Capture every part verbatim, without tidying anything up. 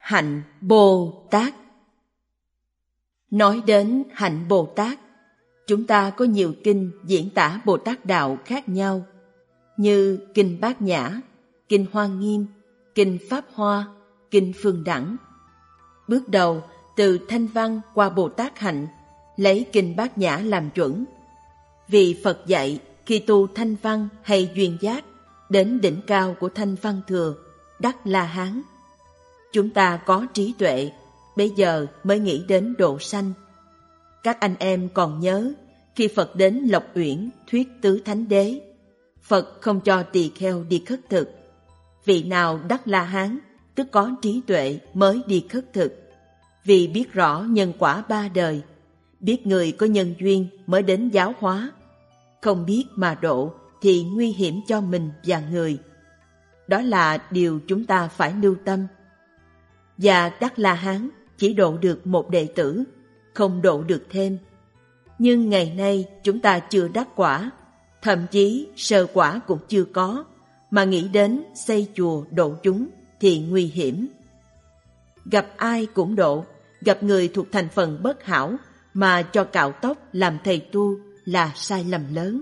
Hạnh Bồ Tát. Nói đến hạnh Bồ Tát, chúng ta có nhiều kinh diễn tả Bồ Tát đạo khác nhau, như kinh Bát Nhã, kinh Hoa Nghiêm, kinh Pháp Hoa, kinh Phương Đẳng. Bước đầu, từ Thanh Văn qua Bồ Tát hạnh, lấy kinh Bát Nhã làm chuẩn. Vì Phật dạy, khi tu Thanh Văn hay duyên giác, đến đỉnh cao của Thanh Văn Thừa, Đắc La Hán. Chúng ta có trí tuệ, bây giờ mới nghĩ đến độ sanh. Các anh em còn nhớ, khi Phật đến Lộc Uyển thuyết tứ thánh đế, Phật không cho tỳ kheo đi khất thực. Vị nào đắc La Hán, tức có trí tuệ mới đi khất thực. Vì biết rõ nhân quả ba đời, biết người có nhân duyên mới đến giáo hóa. Không biết mà độ thì nguy hiểm cho mình và người. Đó là điều chúng ta phải lưu tâm. Và Đắc La Hán chỉ độ được một đệ tử, không độ được thêm. Nhưng ngày nay chúng ta chưa đắc quả, thậm chí sơ quả cũng chưa có, mà nghĩ đến xây chùa độ chúng thì nguy hiểm. Gặp ai cũng độ, gặp người thuộc thành phần bất hảo mà cho cạo tóc làm thầy tu là sai lầm lớn.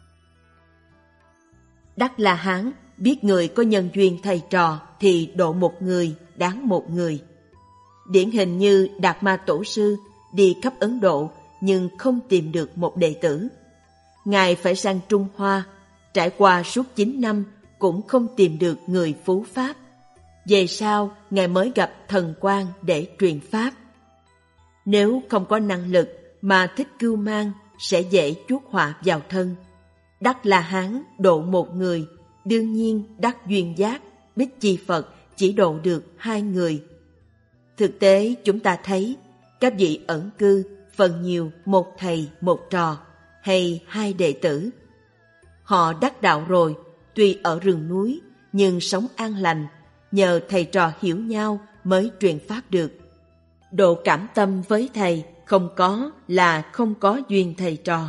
Đắc La Hán biết người có nhân duyên thầy trò thì độ một người, đáng một người. Điển hình như Đạt Ma Tổ Sư đi khắp Ấn Độ nhưng không tìm được một đệ tử. Ngài phải sang Trung Hoa, trải qua suốt chín năm cũng không tìm được người phú Pháp. Về sau, Ngài mới gặp Thần Quang để truyền Pháp. Nếu không có năng lực mà thích cưu mang, sẽ dễ chuốc họa vào thân. Đắc La Hán độ một người, đương nhiên đắc duyên giác, Bích Chi Phật chỉ độ được hai người. Thực tế chúng ta thấy, các vị ẩn cư phần nhiều một thầy một trò hay hai đệ tử. Họ đắc đạo rồi, tuy ở rừng núi nhưng sống an lành, nhờ thầy trò hiểu nhau mới truyền pháp được. Độ cảm tâm với thầy không có là không có duyên thầy trò.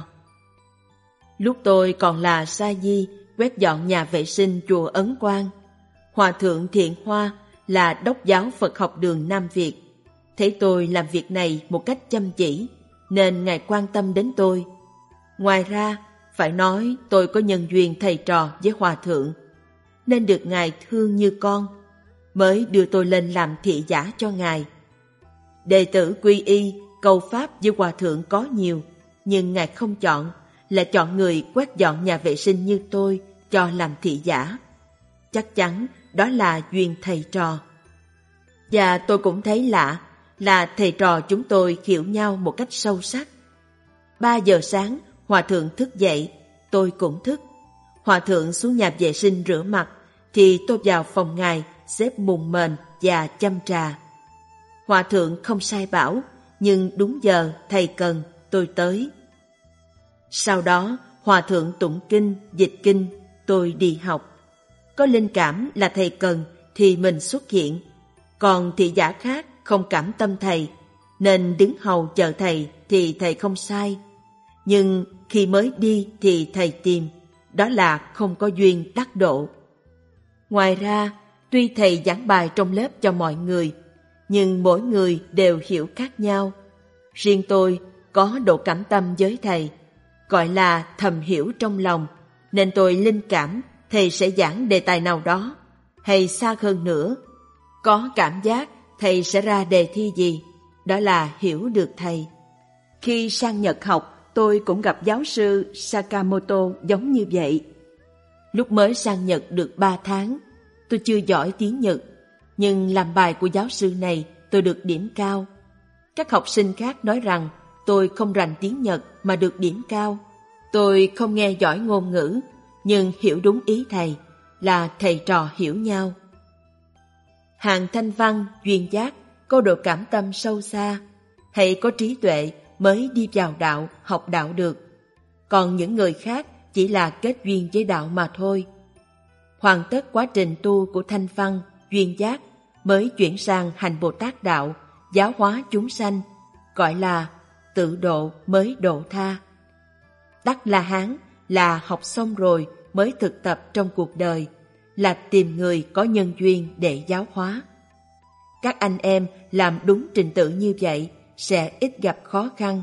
Lúc tôi còn là sa di quét dọn nhà vệ sinh chùa Ấn Quang, Hòa thượng Thiện Hoa là đốc giáo Phật học đường Nam Việt, thấy tôi làm việc này một cách chăm chỉ nên Ngài quan tâm đến tôi. Ngoài ra, phải nói tôi có nhân duyên thầy trò với Hòa thượng, nên được Ngài thương như con, mới đưa tôi lên làm thị giả cho Ngài. Đệ tử quy y, cầu pháp với Hòa thượng có nhiều, nhưng Ngài không chọn, là chọn người quét dọn nhà vệ sinh như tôi cho làm thị giả. Chắc chắn đó là duyên thầy trò. Và tôi cũng thấy lạ là thầy trò chúng tôi hiểu nhau một cách sâu sắc. Ba giờ sáng, Hòa thượng thức dậy, tôi cũng thức. Hòa thượng xuống nhà vệ sinh rửa mặt, thì tôi vào phòng Ngài xếp mùng mền và chăm trà. Hòa thượng không sai bảo, nhưng đúng giờ thầy cần, tôi tới. Sau đó, Hòa thượng tụng kinh, dịch kinh, tôi đi học. Có linh cảm là thầy cần thì mình xuất hiện, còn thị giả khác không cảm tâm thầy, nên đứng hầu chờ thầy thì thầy không sai. Nhưng khi mới đi thì thầy tìm, đó là không có duyên đắc độ. Ngoài ra, tuy thầy giảng bài trong lớp cho mọi người, nhưng mỗi người đều hiểu khác nhau. Riêng tôi có độ cảm tâm với thầy, gọi là thầm hiểu trong lòng, nên tôi linh cảm thầy sẽ giảng đề tài nào đó, hay xa hơn nữa, có cảm giác thầy sẽ ra đề thi gì, đó là hiểu được thầy. Khi sang Nhật học, tôi cũng gặp giáo sư Sakamoto giống như vậy. Lúc mới sang Nhật được ba tháng, tôi chưa giỏi tiếng Nhật, nhưng làm bài của giáo sư này tôi được điểm cao. Các học sinh khác nói rằng tôi không rành tiếng Nhật mà được điểm cao. Tôi không nghe giỏi ngôn ngữ, nhưng hiểu đúng ý thầy, là thầy trò hiểu nhau. Hàng Thanh Văn, duyên giác, có độ cảm tâm sâu xa, hay có trí tuệ mới đi vào đạo, học đạo được. Còn những người khác chỉ là kết duyên với đạo mà thôi. Hoàn tất quá trình tu của Thanh Văn, duyên giác mới chuyển sang hành Bồ Tát đạo, giáo hóa chúng sanh, gọi là tự độ mới độ tha. Đắc La Hán là học xong rồi mới thực tập trong cuộc đời, là tìm người có nhân duyên để giáo hóa. Các anh em làm đúng trình tự như vậy sẽ ít gặp khó khăn.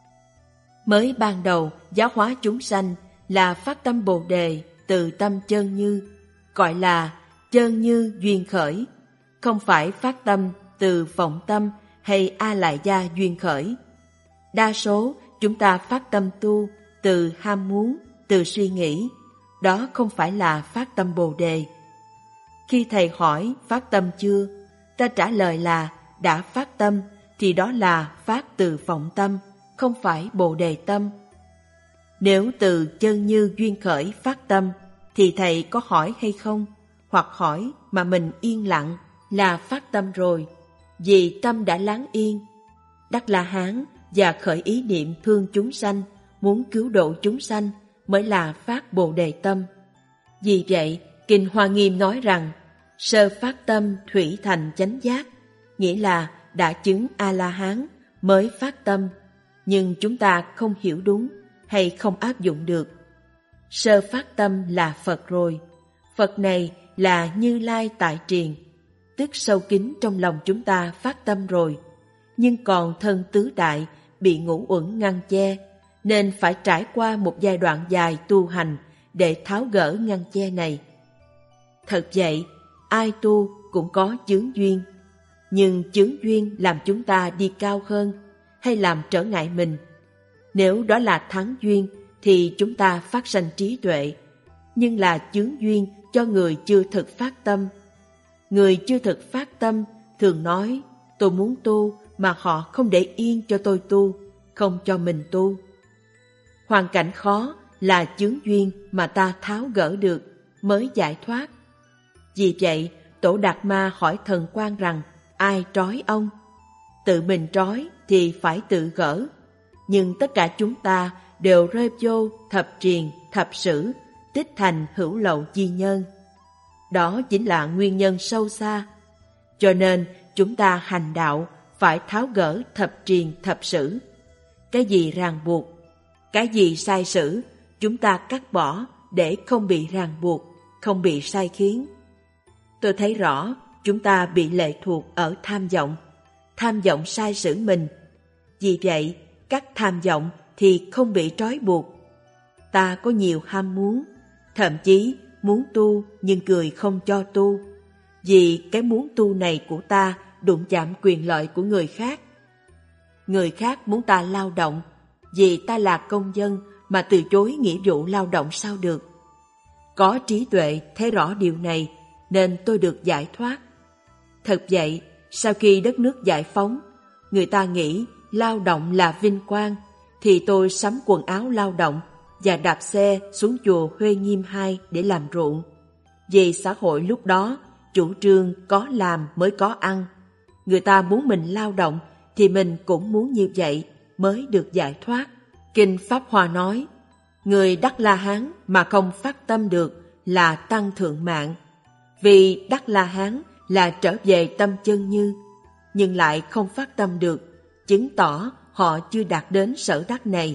Mới ban đầu giáo hóa chúng sanh là phát tâm Bồ Đề từ tâm chân như, gọi là chân như duyên khởi, không phải phát tâm từ vọng tâm hay a lại gia duyên khởi. Đa số chúng ta phát tâm tu từ ham muốn, từ suy nghĩ, đó không phải là phát tâm Bồ Đề. Khi thầy hỏi phát tâm chưa, ta trả lời là đã phát tâm thì đó là phát từ vọng tâm, không phải Bồ Đề tâm. Nếu từ chân như duyên khởi phát tâm thì thầy có hỏi hay không? Hoặc hỏi mà mình yên lặng là phát tâm rồi, vì tâm đã lắng yên. Đắc La Hán và khởi ý niệm thương chúng sanh, muốn cứu độ chúng sanh mới là phát Bồ Đề tâm. Vì vậy, Kinh Hoa Nghiêm nói rằng sơ phát tâm thủy thành chánh giác, nghĩa là đã chứng A-la-hán mới phát tâm, nhưng chúng ta không hiểu đúng hay không áp dụng được. Sơ phát tâm là Phật rồi, Phật này là Như Lai tại triền, tức sâu kín trong lòng chúng ta phát tâm rồi, nhưng còn thân tứ đại bị ngũ uẩn ngăn che, nên phải trải qua một giai đoạn dài tu hành để tháo gỡ ngăn che này. Thật vậy, ai tu cũng có chướng duyên, nhưng chướng duyên làm chúng ta đi cao hơn hay làm trở ngại mình. Nếu đó là thắng duyên thì chúng ta phát sanh trí tuệ, nhưng là chướng duyên cho người chưa thực phát tâm. Người chưa thực phát tâm thường nói tôi muốn tu mà họ không để yên cho tôi tu, không cho mình tu. Hoàn cảnh khó là chướng duyên mà ta tháo gỡ được mới giải thoát. Vì vậy, Tổ Đạt Ma hỏi Thần Quang rằng ai trói ông? Tự mình trói thì phải tự gỡ, nhưng tất cả chúng ta đều rơi vô thập triền, thập sử, tích thành hữu lậu chi nhân. Đó chính là nguyên nhân sâu xa. Cho nên chúng ta hành đạo phải tháo gỡ thập triền thập sử. Cái gì ràng buộc, cái gì sai sử, chúng ta cắt bỏ để không bị ràng buộc, không bị sai khiến. Tôi thấy rõ chúng ta bị lệ thuộc ở tham vọng, tham vọng sai sử mình. Vì vậy, cắt tham vọng thì không bị trói buộc. Ta có nhiều ham muốn, thậm chí muốn tu nhưng cười không cho tu, vì cái muốn tu này của ta đụng chạm quyền lợi của người khác. Người khác muốn ta lao động, vì ta là công dân mà từ chối nghĩa vụ lao động sao được. Có trí tuệ thấy rõ điều này nên tôi được giải thoát. Thật vậy, sau khi đất nước giải phóng, người ta nghĩ lao động là vinh quang, thì tôi sắm quần áo lao động và đạp xe xuống chùa Huê Nghiêm hai để làm ruộng. Vì xã hội lúc đó chủ trương có làm mới có ăn. Người ta muốn mình lao động thì mình cũng muốn như vậy mới được giải thoát. Kinh Pháp Hoa nói, người Đắc La Hán mà không phát tâm được là tăng thượng mạng. Vì Đắc La Hán là trở về tâm chân như, nhưng lại không phát tâm được, chứng tỏ họ chưa đạt đến sở đắc này.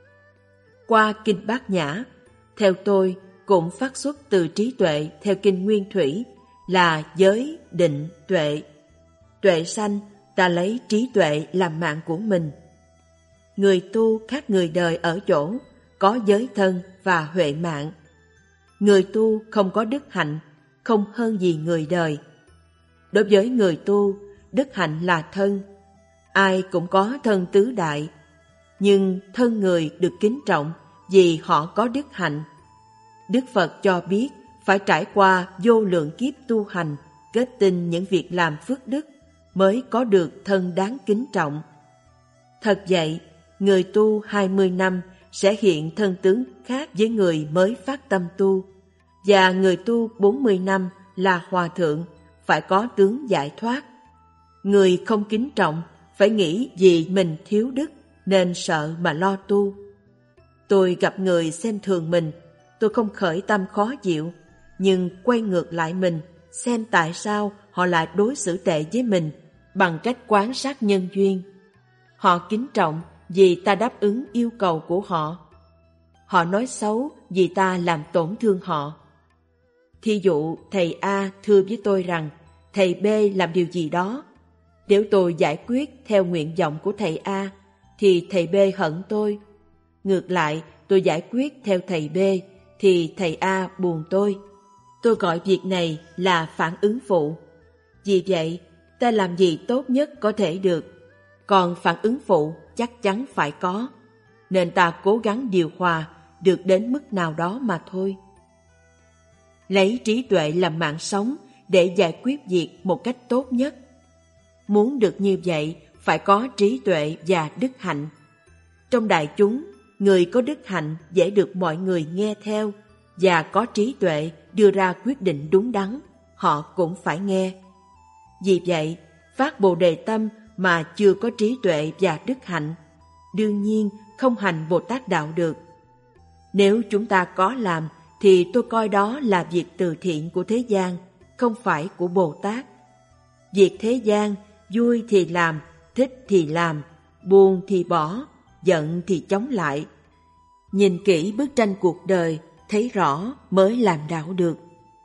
Qua Kinh Bát Nhã, theo tôi cũng phát xuất từ trí tuệ theo Kinh Nguyên Thủy là giới, định, tuệ. Tuệ sanh, ta lấy trí tuệ làm mạng của mình. Người tu khác người đời ở chỗ có giới thân và huệ mạng. Người tu không có đức hạnh, không hơn gì người đời. Đối với người tu, đức hạnh là thân. Ai cũng có thân tứ đại, nhưng thân người được kính trọng vì họ có đức hạnh. Đức Phật cho biết phải trải qua vô lượng kiếp tu hành, kết tinh những việc làm phước đức mới có được thân đáng kính trọng. Thật vậy, người tu hai mươi năm sẽ hiện thân tướng khác với người mới phát tâm tu, và người tu bốn mươi năm là hòa thượng phải có tướng giải thoát. Người không kính trọng phải nghĩ vì mình thiếu đức nên sợ mà lo tu. Tôi gặp người xem thường mình, tôi không khởi tâm khó chịu, nhưng quay ngược lại mình, xem tại sao họ lại đối xử tệ với mình bằng cách quan sát nhân duyên. Họ kính trọng vì ta đáp ứng yêu cầu của họ. Họ nói xấu vì ta làm tổn thương họ. Thí dụ thầy A thưa với tôi rằng thầy B làm điều gì đó, Nếu tôi giải quyết theo nguyện vọng của thầy A, thì thầy B hận tôi. Ngược lại, tôi giải quyết theo thầy B, thì thầy A buồn tôi. Tôi gọi việc này là phản ứng phụ. Vì vậy, ta làm gì tốt nhất có thể được. Còn phản ứng phụ chắc chắn phải có, nên ta cố gắng điều hòa được đến mức nào đó mà thôi. Lấy trí tuệ làm mạng sống để giải quyết việc một cách tốt nhất. Muốn được như vậy, phải có trí tuệ và đức hạnh. Trong đại chúng, người có đức hạnh dễ được mọi người nghe theo, và có trí tuệ đưa ra quyết định đúng đắn, họ cũng phải nghe. Vì vậy, phát Bồ Đề tâm mà chưa có trí tuệ và đức hạnh, đương nhiên không hành Bồ Tát đạo được. Nếu chúng ta có làm, thì tôi coi đó là việc từ thiện của thế gian, không phải của Bồ Tát. Việc thế gian, vui thì làm, thích thì làm, buồn thì bỏ, giận thì chống lại. Nhìn kỹ bức tranh cuộc đời, thấy rõ mới làm đạo được.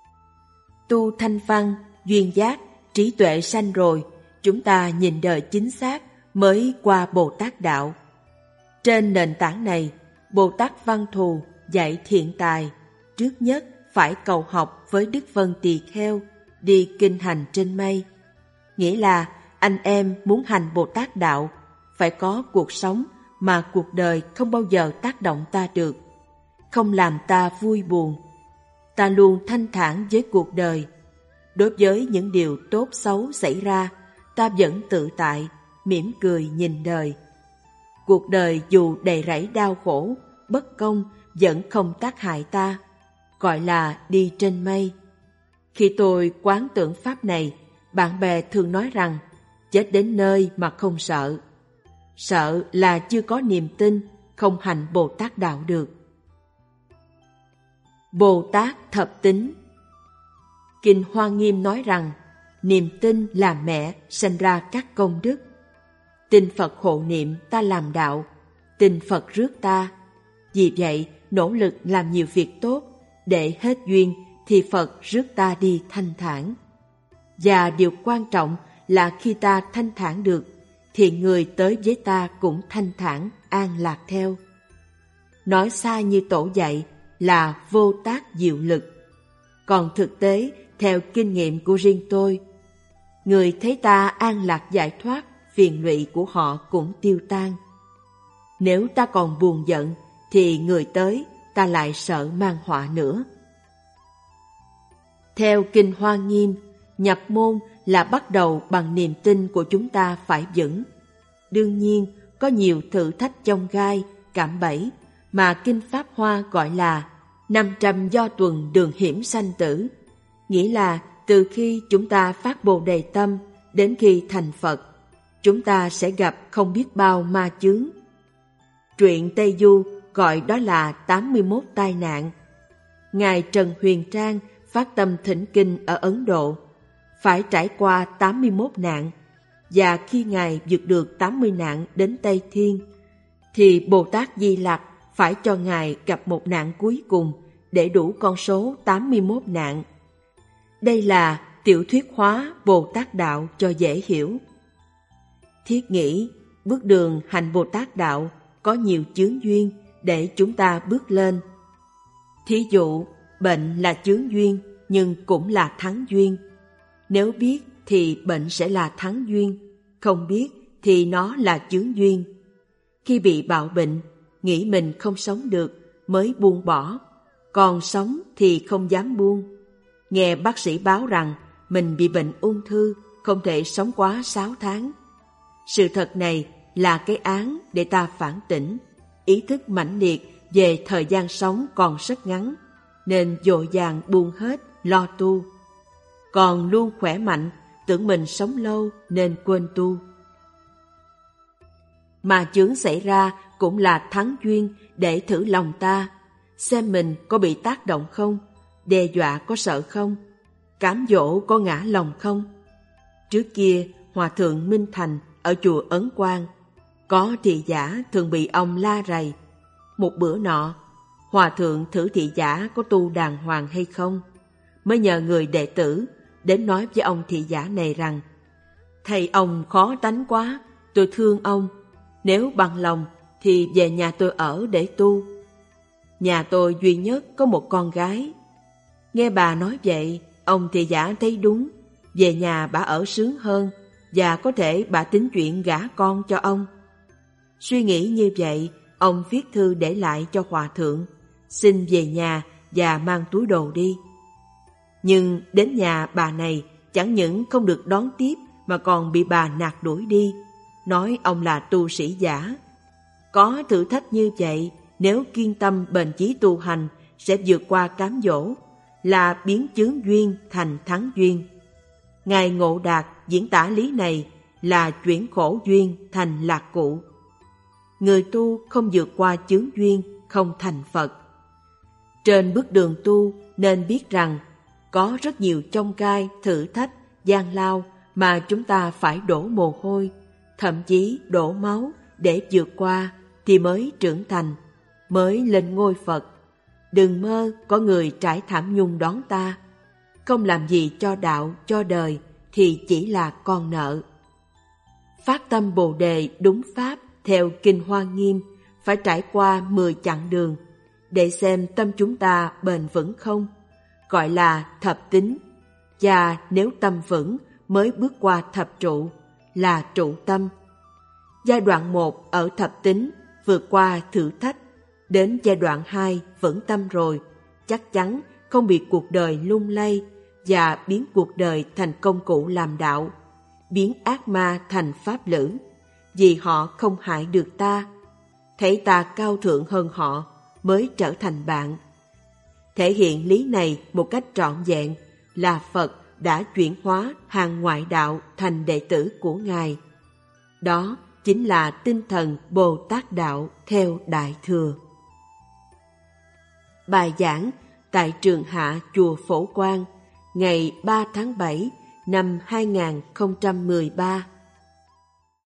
Tu thanh văn, duyên giác, trí tuệ sanh rồi, chúng ta nhìn đời chính xác mới qua Bồ Tát đạo. Trên nền tảng này, Bồ Tát Văn Thù dạy thiện tài, trước nhất phải cầu học với Đức Vân Tỳ Kheo, đi kinh hành trên mây. Nghĩa là anh em muốn hành Bồ Tát đạo, phải có cuộc sống mà cuộc đời không bao giờ tác động ta được, không làm ta vui buồn. Ta luôn thanh thản với cuộc đời. Đối với những điều tốt xấu xảy ra, ta vẫn tự tại, mỉm cười nhìn đời. Cuộc đời dù đầy rẫy đau khổ, bất công vẫn không tác hại ta, gọi là đi trên mây. Khi tôi quán tưởng pháp này, bạn bè thường nói rằng chết đến nơi mà không sợ. Sợ là chưa có niềm tin, không hành Bồ Tát đạo được. Bồ Tát thập tính. Kinh Hoa Nghiêm nói rằng niềm tin là mẹ sanh ra các công đức. Tin Phật hộ niệm ta làm đạo, tin Phật rước ta. Vì vậy, nỗ lực làm nhiều việc tốt, để hết duyên thì Phật rước ta đi thanh thản. Và điều quan trọng là khi ta thanh thản được, thì người tới với ta cũng thanh thản, an lạc theo. Nói xa như tổ dạy là vô tác diệu lực. Còn thực tế, theo kinh nghiệm của riêng tôi, người thấy ta an lạc giải thoát, phiền lụy của họ cũng tiêu tan. Nếu ta còn buồn giận, thì người tới ta lại sợ mang họa nữa. Theo Kinh Hoa Nghiêm, nhập môn là bắt đầu bằng niềm tin của chúng ta phải vững. Đương nhiên, có nhiều thử thách chông gai, cạm bẫy, mà Kinh Pháp Hoa gọi là năm trăm do tuần đường hiểm sanh tử. Nghĩa là từ khi chúng ta phát Bồ Đề tâm đến khi thành Phật, chúng ta sẽ gặp không biết bao ma chướng. Truyện Tây Du gọi đó là tám mươi mốt tai nạn. Ngài Trần Huyền Trang phát tâm thỉnh kinh ở Ấn Độ, phải trải qua tám mươi mốt nạn, và khi Ngài vượt được tám mươi nạn đến Tây Thiên, thì Bồ Tát Di Lặc phải cho Ngài gặp một nạn cuối cùng để đủ con số tám mươi mốt nạn. Đây là tiểu thuyết hóa Bồ Tát đạo cho dễ hiểu. Thiết nghĩ, bước đường hành Bồ Tát đạo có nhiều chướng duyên để chúng ta bước lên. Thí dụ, bệnh là chướng duyên nhưng cũng là thắng duyên. Nếu biết thì bệnh sẽ là thắng duyên, không biết thì nó là chướng duyên. Khi bị bạo bệnh, nghĩ mình không sống được mới buông bỏ, còn sống thì không dám buông. Nghe bác sĩ báo rằng mình bị bệnh ung thư, không thể sống quá sáu tháng. Sự thật này là cái án để ta phản tỉnh, ý thức mãnh liệt về thời gian sống còn rất ngắn, nên dội vàng buông hết, lo tu. Còn luôn khỏe mạnh, tưởng mình sống lâu nên quên tu. Mà chướng xảy ra cũng là thắng duyên để thử lòng ta, xem mình có bị tác động không, đe dọa có sợ không, cám dỗ có ngã lòng không. Trước kia, Hòa thượng Minh Thành ở chùa Ấn Quang, có thị giả thường bị ông la rầy. Một bữa nọ, Hòa thượng thử thị giả có tu đàng hoàng hay không, mới nhờ người đệ tử đến nói với ông thị giả này rằng: Thầy ông khó tánh quá, tôi thương ông. Nếu bằng lòng thì về nhà tôi ở để tu. Nhà tôi duy nhất có một con gái. Nghe bà nói vậy, ông thì giả thấy đúng. Về nhà bà ở sướng hơn, và có thể bà tính chuyện gả con cho ông. Suy nghĩ như vậy, ông viết thư để lại cho hòa thượng, xin về nhà và mang túi đồ đi. Nhưng đến nhà bà này chẳng những không được đón tiếp mà còn bị bà nạt đuổi đi, nói ông là tu sĩ giả. Có thử thách như vậy, nếu kiên tâm bền chí tu hành sẽ vượt qua cám dỗ, là biến chướng duyên thành thắng duyên. Ngài Ngộ Đạt diễn tả lý này là chuyển khổ duyên thành lạc cụ. Người tu không vượt qua chướng duyên không thành Phật. Trên bước đường tu nên biết rằng có rất nhiều chông gai, thử thách, gian lao mà chúng ta phải đổ mồ hôi, thậm chí đổ máu để vượt qua thì mới trưởng thành, mới lên ngôi Phật. Đừng mơ có người trải thảm nhung đón ta. Không làm gì cho đạo, cho đời thì chỉ là con nợ. Phát tâm Bồ Đề đúng pháp theo Kinh Hoa Nghiêm phải trải qua mười chặng đường để xem tâm chúng ta bền vững không, gọi là thập tín. Và nếu tâm vững mới bước qua thập trụ, là trụ tâm. Giai đoạn một ở thập tín vượt qua thử thách, đến giai đoạn hai vững tâm rồi, chắc chắn không bị cuộc đời lung lay và biến cuộc đời thành công cụ làm đạo, biến ác ma thành pháp lữ, vì họ không hại được ta. Thấy ta cao thượng hơn họ mới trở thành bạn. Thể hiện lý này một cách trọn vẹn là Phật đã chuyển hóa hàng ngoại đạo thành đệ tử của Ngài. Đó chính là tinh thần Bồ Tát đạo theo Đại Thừa. Bài giảng tại Trường Hạ Chùa Phổ Quang ngày ba tháng bảy năm hai nghìn không trăm mười ba.